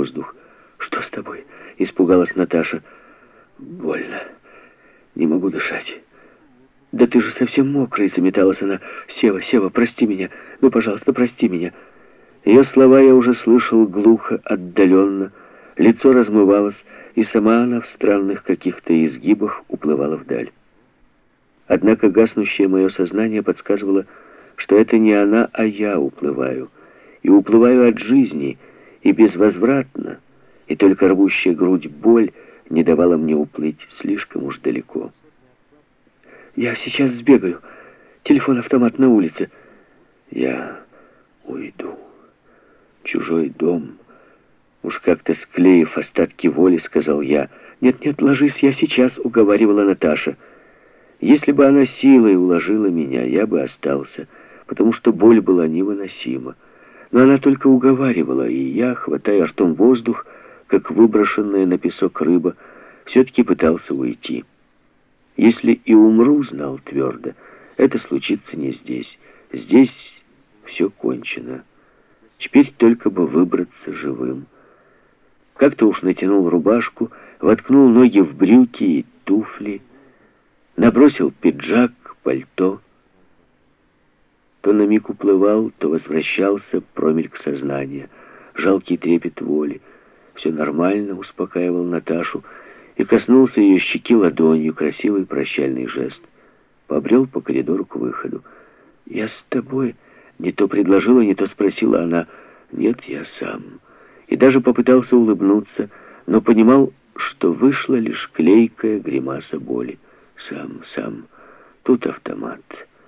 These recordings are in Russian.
воздух. «Что с тобой?» — испугалась Наташа. «Больно. Не могу дышать». «Да ты же совсем мокрый», — заметалась она. «Сева, Сева, прости меня. Ну, пожалуйста, прости меня». Ее слова я уже слышал глухо, отдаленно. Лицо размывалось, и сама она в странных каких-то изгибах уплывала вдаль. Однако гаснущее мое сознание подсказывало, что это не она, а я уплываю. И уплываю от жизни, и безвозвратно, и только рвущая грудь боль не давала мне уплыть слишком уж далеко. «Я сейчас сбегаю. Телефон-автомат на улице». «Я уйду. Чужой дом». Уж как-то склеив остатки воли, сказал я. «Нет-нет, ложись, я сейчас», — уговаривала Наташа. Если бы она силой уложила меня, я бы остался, потому что боль была невыносима. Но она только уговаривала, и я, хватая ртом воздух, как выброшенная на песок рыба, все-таки пытался уйти. Если и умру, знал твердо, это случится не здесь. Здесь все кончено. Теперь только бы выбраться живым. Как-то уж натянул рубашку, воткнул ноги в брюки и туфли, набросил пиджак, пальто. То на миг уплывал, то возвращался промельк сознания, жалкий трепет воли. Все нормально, успокаивал Наташу, и коснулся ее щеки ладонью, красивый прощальный жест. Побрел по коридору к выходу. «Я с тобой?» — не то предложила, не то спросила она. «Нет, я сам». И даже попытался улыбнуться, но понимал, что вышла лишь клейкая гримаса боли. Сам. Тут автомат.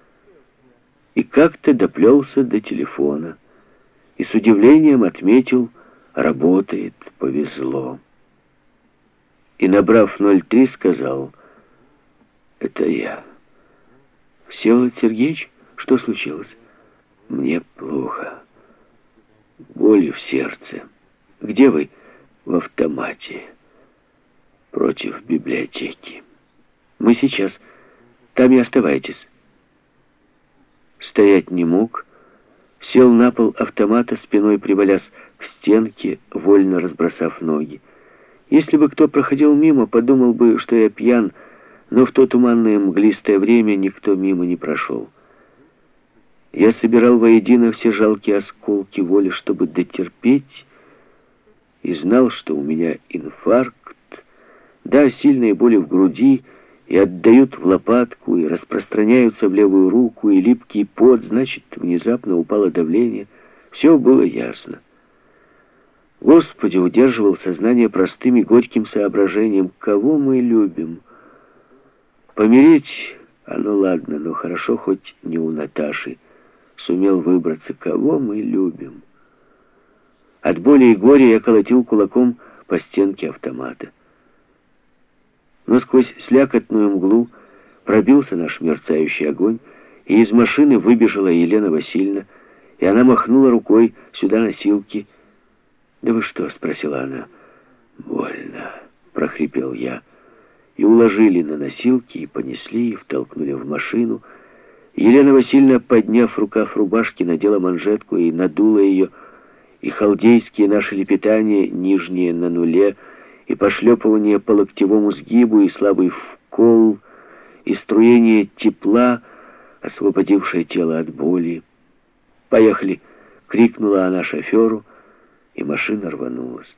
И как-то доплелся до телефона. И с удивлением отметил: работает, повезло. И, набрав 03, сказал: «Это я». «Всеволод Сергеевич, что случилось?» «Мне плохо. Болью в сердце». «Где вы?» «В автомате. Против библиотеки». «Мы сейчас. Там и оставайтесь». Стоять не мог. Сел на пол автомата, спиной привалясь к стенке, вольно разбросав ноги. Если бы кто проходил мимо, подумал бы, что я пьян, но в то туманное мглистое время никто мимо не прошел. Я собирал воедино все жалкие осколки воли, чтобы дотерпеть, и знал, что у меня инфаркт, да, сильные боли в груди, и отдают в лопатку, и распространяются в левую руку, и липкий пот, значит, внезапно упало давление. Все было ясно. Господи, удерживал сознание простым и горьким соображением: кого мы любим? Помереть, ну ладно, но хорошо хоть не у Наташи. Сумел выбраться, кого мы любим. От боли и горя я колотил кулаком по стенке автомата. Но сквозь слякотную мглу пробился наш мерцающий огонь, и из машины выбежала Елена Васильевна, и она махнула рукой: «Сюда носилки». «Да вы что?» — спросила она. «Больно», — прохрипел я. И уложили на носилки, и понесли, и втолкнули в машину. Елена Васильевна, подняв рукав рубашки, надела манжетку и надула ее, и халдейские наши лепетания, нижние на нуле, и пошлепывание по локтевому сгибу, и слабый вкол, и струение тепла, освободившее тело от боли. «Поехали!» — крикнула она шоферу, и машина рванулась.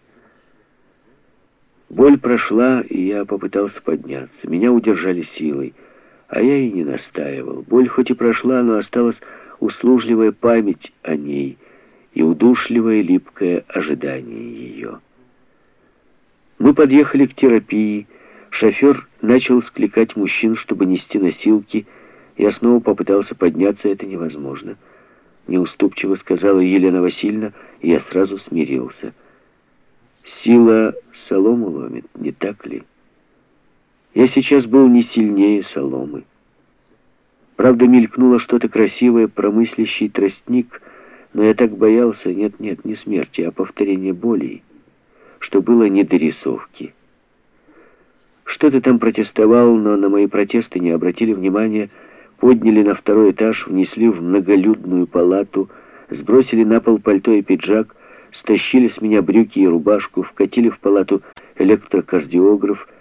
Боль прошла, и я попытался подняться. Меня удержали силой, а я и не настаивал. Боль хоть и прошла, но осталась услужливая память о ней и удушливое липкое ожидание ее. Мы подъехали к терапии. Шофер начал скликать мужчин, чтобы нести носилки. Я снова попытался подняться. Это невозможно. Неуступчиво сказала Елена Васильевна, и я сразу смирился. Сила солому ломит, не так ли? Я сейчас был не сильнее соломы. Правда, мелькнуло что-то красивое, промыслящий тростник, но я так боялся, нет, не смерти, а повторения болей, что было не до рисовки. Что-то там протестовал, но на мои протесты не обратили внимания, подняли на второй этаж, внесли в многолюдную палату, сбросили на пол пальто и пиджак, стащили с меня брюки и рубашку, вкатили в палату электрокардиограф,